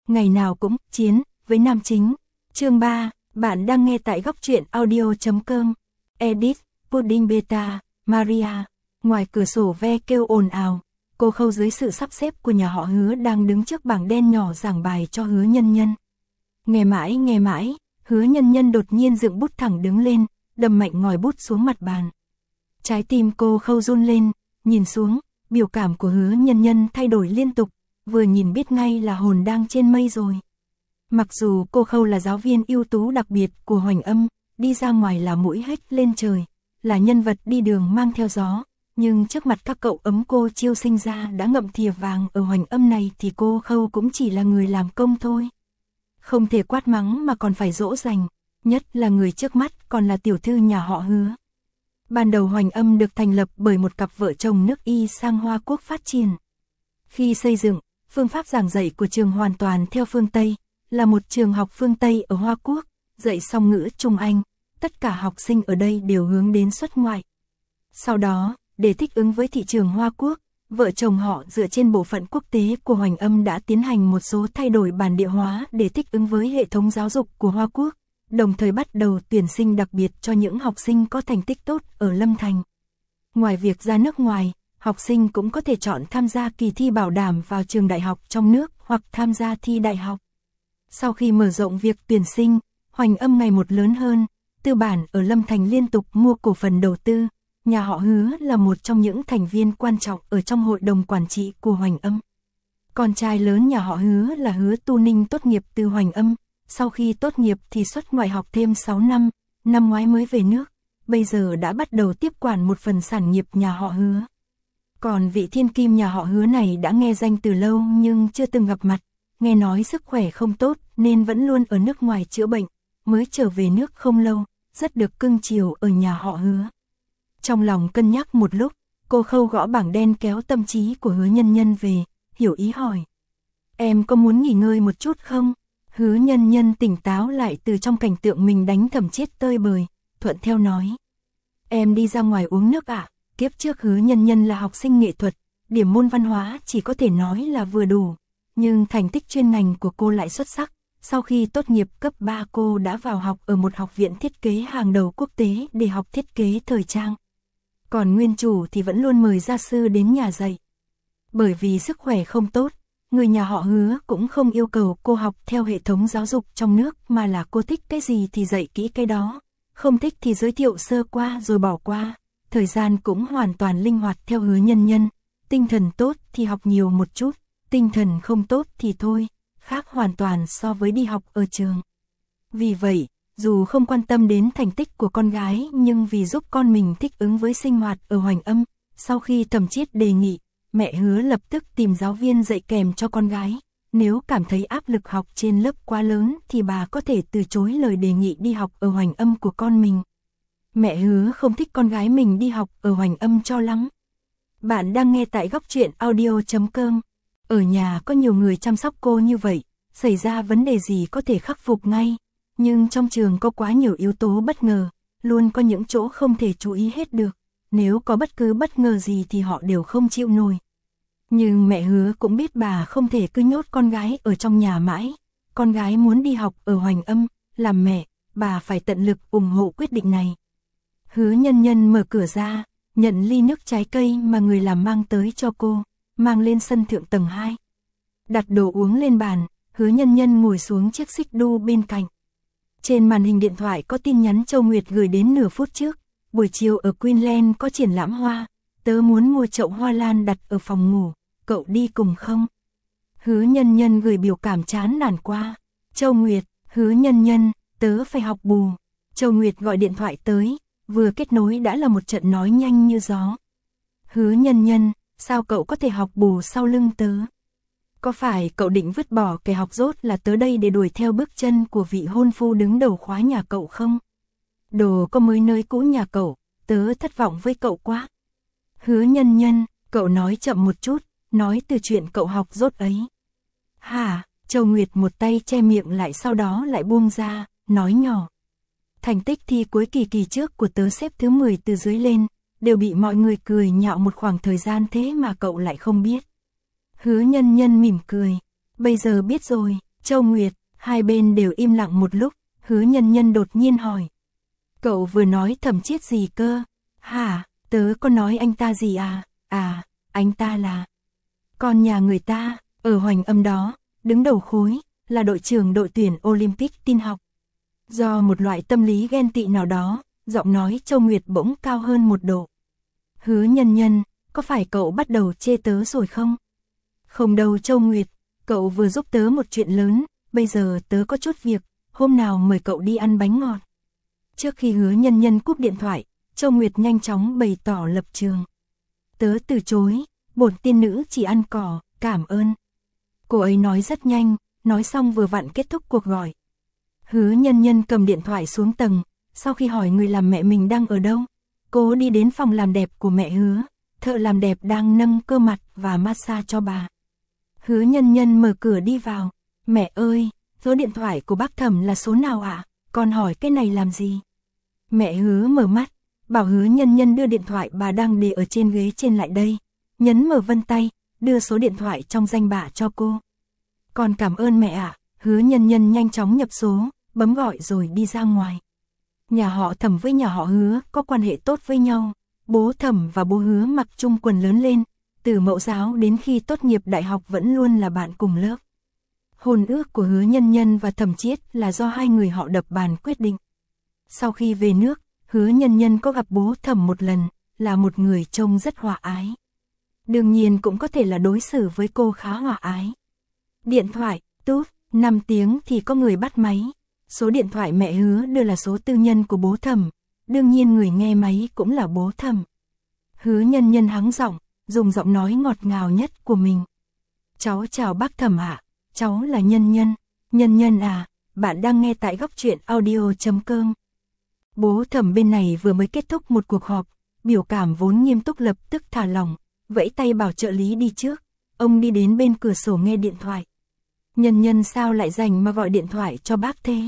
ngày nào cũng chiến với nam chính. Chương 3, bạn đang nghe tại góc truyện audio.com. Edit, Pudding Beta, Maria. Ngoài cửa sổ ve kêu ồn ào, cô Khâu dưới sự sắp xếp của nhà họ Hứa đang đứng trước bảng đen nhỏ giảng bài cho Hứa Nhân Nhân. Nghe mãi, Hứa Nhân Nhân đột nhiên dựng bút thẳng đứng lên, đâm mạnh ngòi bút xuống mặt bàn. Trái tim cô Khâu run lên, nhìn xuống, biểu cảm của Hứa Nhân Nhân thay đổi liên tục, vừa nhìn biết ngay là hồn đang trên mây rồi. Mặc dù cô Khâu là giáo viên ưu tú đặc biệt của Hoành Âm, đi ra ngoài là mũi hếch lên trời, là nhân vật đi đường mang theo gió, nhưng trước mặt các cậu ấm cô Chiêu sinh ra đã ngậm thìa vàng ở Hoành Âm này thì cô Khâu cũng chỉ là người làm công thôi. Không thể quát mắng mà còn phải dỗ dành, nhất là người trước mắt còn là tiểu thư nhà họ Hứa. Ban đầu Hoành Âm được thành lập bởi một cặp vợ chồng nước Y sang Hoa Quốc phát triển. Khi xây dựng, phương pháp giảng dạy của trường hoàn toàn theo phương Tây, là một trường học phương Tây ở Hoa Quốc, dạy song ngữ Trung Anh, tất cả học sinh ở đây đều hướng đến xuất ngoại. Sau đó, để thích ứng với thị trường Hoa Quốc, vợ chồng họ dựa trên bộ phận quốc tế của Hoành Âm đã tiến hành một số thay đổi bản địa hóa để thích ứng với hệ thống giáo dục của Hoa Quốc, đồng thời bắt đầu tuyển sinh đặc biệt cho những học sinh có thành tích tốt ở Lâm Thành. Ngoài việc ra nước ngoài, học sinh cũng có thể chọn tham gia kỳ thi bảo đảm vào trường đại học trong nước hoặc tham gia thi đại học. Sau khi mở rộng việc tuyển sinh, Hoành Âm ngày một lớn hơn, tư bản ở Lâm Thành liên tục mua cổ phần đầu tư, nhà họ Hứa là một trong những thành viên quan trọng ở trong hội đồng quản trị của Hoành Âm. Con trai lớn nhà họ Hứa là Hứa Tu Ninh tốt nghiệp từ Hoành Âm, sau khi tốt nghiệp thì xuất ngoại học thêm 6 năm, năm ngoái mới về nước, bây giờ đã bắt đầu tiếp quản một phần sản nghiệp nhà họ Hứa. Còn vị thiên kim nhà họ Hứa này đã nghe danh từ lâu nhưng chưa từng gặp mặt, nghe nói sức khỏe không tốt nên vẫn luôn ở nước ngoài chữa bệnh, mới trở về nước không lâu, rất được cưng chiều ở nhà họ Hứa. Trong lòng cân nhắc một lúc, cô Khâu gõ bảng đen kéo tâm trí của Hứa Nhân Nhân về, hiểu ý hỏi. Em có muốn nghỉ ngơi một chút không? Hứa Nhân Nhân tỉnh táo lại từ trong cảnh tượng mình đánh thầm chết tơi bời, thuận theo nói. Em đi ra ngoài uống nước ạ. Kiếp trước Hứa Nhân Nhân là học sinh nghệ thuật, điểm môn văn hóa chỉ có thể nói là vừa đủ, nhưng thành tích chuyên ngành của cô lại xuất sắc. Sau khi tốt nghiệp cấp 3 cô đã vào học ở một học viện thiết kế hàng đầu quốc tế để học thiết kế thời trang. Còn nguyên chủ thì vẫn luôn mời gia sư đến nhà dạy. Bởi vì sức khỏe không tốt, người nhà họ Hứa cũng không yêu cầu cô học theo hệ thống giáo dục trong nước mà là cô thích cái gì thì dạy kỹ cái đó, không thích thì giới thiệu sơ qua rồi bỏ qua. Thời gian cũng hoàn toàn linh hoạt theo Hứa Nhân Nhân, tinh thần tốt thì học nhiều một chút, tinh thần không tốt thì thôi, khác hoàn toàn so với đi học ở trường. Vì vậy, dù không quan tâm đến thành tích của con gái nhưng vì giúp con mình thích ứng với sinh hoạt ở Hoành Âm, sau khi Thẩm Chiết đề nghị, mẹ Hứa lập tức tìm giáo viên dạy kèm cho con gái. Nếu cảm thấy áp lực học trên lớp quá lớn thì bà có thể từ chối lời đề nghị đi học ở Hoành Âm của con mình. Mẹ Hứa không thích con gái mình đi học ở Hoành Âm cho lắm. Bạn đang nghe tại góc truyện audio.com. Ở nhà có nhiều người chăm sóc cô như vậy, xảy ra vấn đề gì có thể khắc phục ngay. Nhưng trong trường có quá nhiều yếu tố bất ngờ, luôn có những chỗ không thể chú ý hết được. Nếu có bất cứ bất ngờ gì thì họ đều không chịu nổi. Nhưng mẹ Hứa cũng biết bà không thể cứ nhốt con gái ở trong nhà mãi. Con gái muốn đi học ở Hoành Âm, làm mẹ, bà phải tận lực ủng hộ quyết định này. Hứa Nhân Nhân mở cửa ra, nhận ly nước trái cây mà người làm mang tới cho cô, mang lên sân thượng tầng 2. Đặt đồ uống lên bàn, Hứa Nhân Nhân ngồi xuống chiếc xích đu bên cạnh. Trên màn hình điện thoại có tin nhắn Châu Nguyệt gửi đến nửa phút trước, buổi chiều ở Queenland có triển lãm hoa, tớ muốn mua chậu hoa lan đặt ở phòng ngủ, cậu đi cùng không? Hứa Nhân Nhân gửi biểu cảm chán nản qua. Châu Nguyệt, Hứa Nhân Nhân, tớ phải học bù. Châu Nguyệt gọi điện thoại tới, vừa kết nối đã là một trận nói nhanh như gió. Hứa Nhân Nhân, sao cậu có thể học bù sau lưng tớ? Có phải cậu định vứt bỏ cái học dốt là tớ đây để đuổi theo bước chân của vị hôn phu đứng đầu khóa nhà cậu không? Đồ có mới nơi cũ nhà cậu, tớ thất vọng với cậu quá. Hứa Nhân Nhân, cậu nói chậm một chút, nói từ chuyện cậu học dốt ấy. Hả? Châu Nguyệt một tay che miệng lại sau đó lại buông ra, nói nhỏ. Thành tích thi cuối kỳ trước của tớ xếp thứ 10 từ dưới lên, đều bị mọi người cười nhạo một khoảng thời gian thế mà cậu lại không biết. Hứa Nhân Nhân mỉm cười, bây giờ biết rồi, Châu Nguyệt, hai bên đều im lặng một lúc, Hứa Nhân Nhân đột nhiên hỏi. Cậu vừa nói Thẩm Chiết gì cơ? Hả, tớ có nói anh ta gì à? À, anh ta là con nhà người ta, ở Hoành Âm đó, đứng đầu khối, là đội trưởng đội tuyển Olympic tin học. Do một loại tâm lý ghen tị nào đó, giọng nói Châu Nguyệt bỗng cao hơn một độ. Hứa Nhân Nhân, có phải cậu bắt đầu chê tớ rồi không? Không đâu Châu Nguyệt, cậu vừa giúp tớ một chuyện lớn, bây giờ tớ có chút việc, hôm nào mời cậu đi ăn bánh ngọt. Trước khi Hứa Nhân Nhân cúp điện thoại, Châu Nguyệt nhanh chóng bày tỏ lập trường. Tớ từ chối, bổn tiên nữ chỉ ăn cỏ, cảm ơn. Cô ấy nói rất nhanh, nói xong vừa vặn kết thúc cuộc gọi. Hứa Nhân Nhân cầm điện thoại xuống tầng, sau khi hỏi người làm mẹ mình đang ở đâu, cô đi đến phòng làm đẹp của mẹ Hứa, thợ làm đẹp đang nâng cơ mặt và massage cho bà. Hứa Nhân Nhân mở cửa đi vào. Mẹ ơi, số điện thoại của bác Thẩm là số nào ạ? Con hỏi cái này làm gì? Mẹ Hứa mở mắt, bảo Hứa Nhân Nhân đưa điện thoại bà đang để ở trên ghế trên lại đây, nhấn mở vân tay, đưa số điện thoại trong danh bạ cho cô. Con cảm ơn mẹ ạ. Hứa Nhân Nhân nhanh chóng nhập số, bấm gọi rồi đi ra ngoài. Nhà họ Thẩm với nhà họ Hứa có quan hệ tốt với nhau, bố Thẩm và bố Hứa mặc chung quần lớn lên, từ mẫu giáo đến khi tốt nghiệp đại học vẫn luôn là bạn cùng lớp. Hôn ước của Hứa Nhân Nhân và Thẩm Chiết là do hai người họ đập bàn quyết định. Sau khi về nước, Hứa Nhân Nhân có gặp bố Thẩm một lần, là một người trông rất hòa ái. Đương nhiên cũng có thể là đối xử với cô khá hòa ái. Điện thoại, tút, 5 tiếng thì có người bắt máy. Số điện thoại mẹ Hứa đưa là số tư nhân của bố Thẩm, đương nhiên người nghe máy cũng là bố Thẩm. Hứa Nhân Nhân hắng giọng, dùng giọng nói ngọt ngào nhất của mình. Cháu chào bác Thẩm ạ, cháu là Nhân Nhân. Nhân Nhân à, bạn đang nghe tại Góc Truyện Audio.com. Bố Thẩm bên này vừa mới kết thúc một cuộc họp, biểu cảm vốn nghiêm túc lập tức thả lỏng, vẫy tay bảo trợ lý đi trước. Ông đi đến bên cửa sổ nghe điện thoại. Nhân Nhân sao lại rảnh mà gọi điện thoại cho bác thế?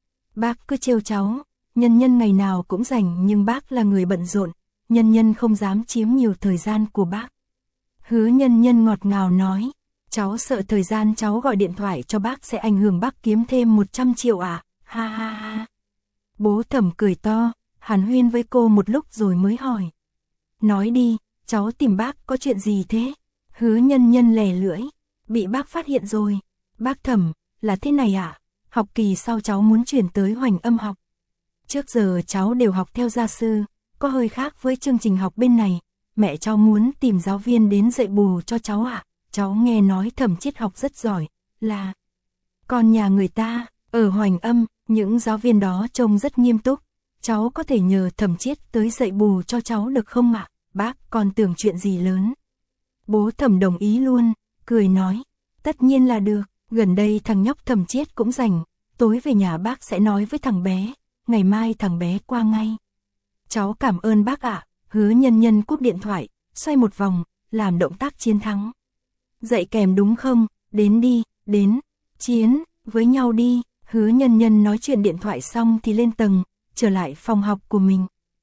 Bác cứ trêu cháu, Nhân Nhân ngày nào cũng rảnh nhưng bác là người bận rộn, Nhân Nhân không dám chiếm nhiều thời gian của bác. Hứa Nhân Nhân ngọt ngào nói, cháu sợ thời gian cháu gọi điện thoại cho bác sẽ ảnh hưởng bác kiếm thêm 100 triệu à, ha ha ha. Bố Thẩm cười to, hàn huyên với cô một lúc rồi mới hỏi. Nói đi, cháu tìm bác có chuyện gì thế? Hứa Nhân Nhân lè lưỡi, bị bác phát hiện rồi. Bác Thẩm, là thế này ạ, học kỳ sau cháu muốn chuyển tới Hoành Âm học. Trước giờ cháu đều học theo gia sư, có hơi khác với chương trình học bên này. Mẹ cháu muốn tìm giáo viên đến dạy bù cho cháu ạ. Cháu nghe nói Thẩm Chiết học rất giỏi, là con nhà người ta, ở Hoành Âm, những giáo viên đó trông rất nghiêm túc. Cháu có thể nhờ Thẩm Chiết tới dạy bù cho cháu được không ạ? Bác còn tưởng chuyện gì lớn. Bố Thẩm đồng ý luôn, cười nói, tất nhiên là được. Gần đây thằng nhóc Thẩm Chiết cũng rảnh, tối về nhà bác sẽ nói với thằng bé, ngày mai thằng bé qua ngay. Cháu cảm ơn bác ạ. Hứa Nhân Nhân cúp điện thoại, xoay một vòng, làm động tác chiến thắng. Dạy kèm đúng không? Đến đi, đến, chiến, với nhau đi. Hứa Nhân Nhân nói chuyện điện thoại xong thì lên tầng, trở lại phòng học của mình.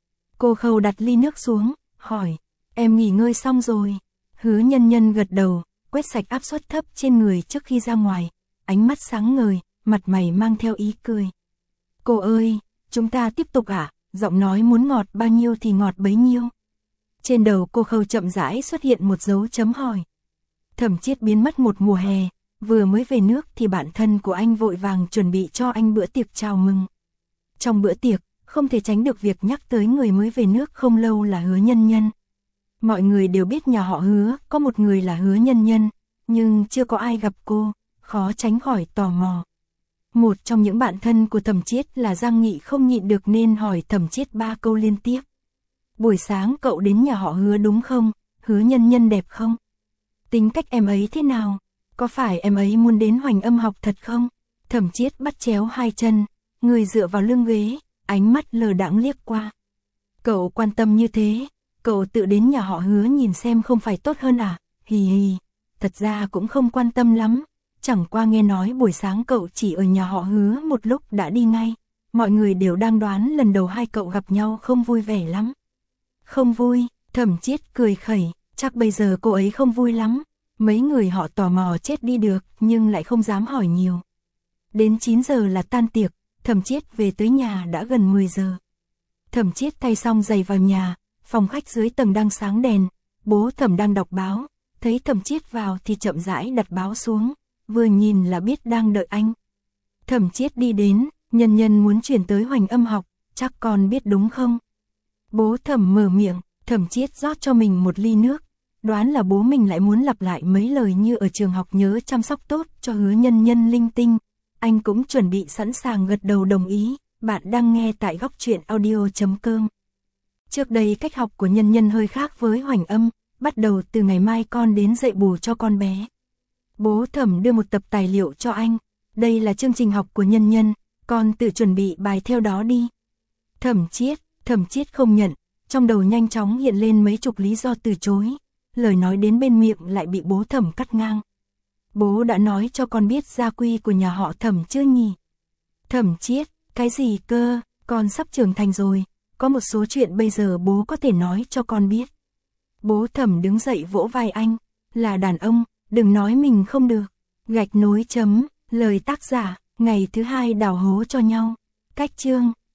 Cô Khâu đặt ly nước xuống, hỏi, em nghỉ ngơi xong rồi. Hứa Nhân Nhân gật đầu, quét sạch áp suất thấp trên người trước khi ra ngoài, ánh mắt sáng ngời, mặt mày mang theo ý cười. Cô ơi, chúng ta tiếp tục ạ, giọng nói muốn ngọt bao nhiêu thì ngọt bấy nhiêu. Trên đầu cô Khâu chậm rãi xuất hiện một dấu chấm hỏi. Thẩm Chiết biến mất một mùa hè, vừa mới về nước thì bạn thân của anh vội vàng chuẩn bị cho anh bữa tiệc chào mừng. Trong bữa tiệc, không thể tránh được việc nhắc tới người mới về nước không lâu là Hứa Nhân Nhân. Mọi người đều biết nhà họ Hứa có một người là Hứa Nhân Nhân, nhưng chưa có ai gặp cô, khó tránh khỏi tò mò. Một trong những bạn thân của Thẩm Chiết là Giang Nghị không nhịn được nên hỏi Thẩm Chiết 3 câu liên tiếp. Buổi sáng cậu đến nhà họ Hứa đúng không? Hứa Nhân Nhân đẹp không? Tính cách em ấy thế nào? Có phải em ấy muốn đến Hoành Âm học thật không? Thẩm Chiết bắt chéo hai chân, người dựa vào lưng ghế, ánh mắt lờ đãng liếc qua. Cậu quan tâm như thế, cậu tự đến nhà họ Hứa nhìn xem không phải tốt hơn à? Hì hì, thật ra cũng không quan tâm lắm. Chẳng qua nghe nói buổi sáng cậu chỉ ở nhà họ Hứa một lúc đã đi ngay. Mọi người đều đang đoán lần đầu hai cậu gặp nhau không vui vẻ lắm. Không vui, Thẩm Chiết cười khẩy, chắc bây giờ cô ấy không vui lắm. Mấy người họ tò mò chết đi được nhưng lại không dám hỏi nhiều. Đến 9 giờ là tan tiệc, Thẩm Chiết về tới nhà đã gần 10 giờ. Thẩm Chiết thay xong giày vào nhà, phòng khách dưới tầng đang sáng đèn, bố Thẩm đang đọc báo, thấy Thẩm Chiết vào thì chậm rãi đặt báo xuống, vừa nhìn là biết đang đợi anh. Thẩm Chiết đi đến, Nhân Nhân muốn chuyển tới Hoành Âm học, chắc con biết đúng không? Bố Thẩm mở miệng, Thẩm Chiết rót cho mình một ly nước, đoán là bố mình lại muốn lặp lại mấy lời như ở trường học nhớ chăm sóc tốt cho Hứa Nhân Nhân linh tinh. Anh cũng chuẩn bị sẵn sàng gật đầu đồng ý. Bạn đang nghe tại góc truyện audio.com. Trước đây cách học của Nhân Nhân hơi khác với Hoành Âm, bắt đầu từ ngày mai con đến dạy bù cho con bé. Bố Thẩm đưa một tập tài liệu cho anh, đây là chương trình học của Nhân Nhân, con tự chuẩn bị bài theo đó đi. Thẩm Chiết không nhận, trong đầu nhanh chóng hiện lên mấy chục lý do từ chối, lời nói đến bên miệng lại bị bố Thẩm cắt ngang. Bố đã nói cho con biết gia quy của nhà họ Thẩm chưa nhỉ? Thẩm Chiết, cái gì cơ, con sắp trưởng thành rồi, có một số chuyện bây giờ bố có thể nói cho con biết. Bố Thẩm đứng dậy vỗ vai anh, là đàn ông, đừng nói mình không được. Gạch nối chấm, lời tác giả, ngày thứ 2 đào hố cho nhau. Cách chương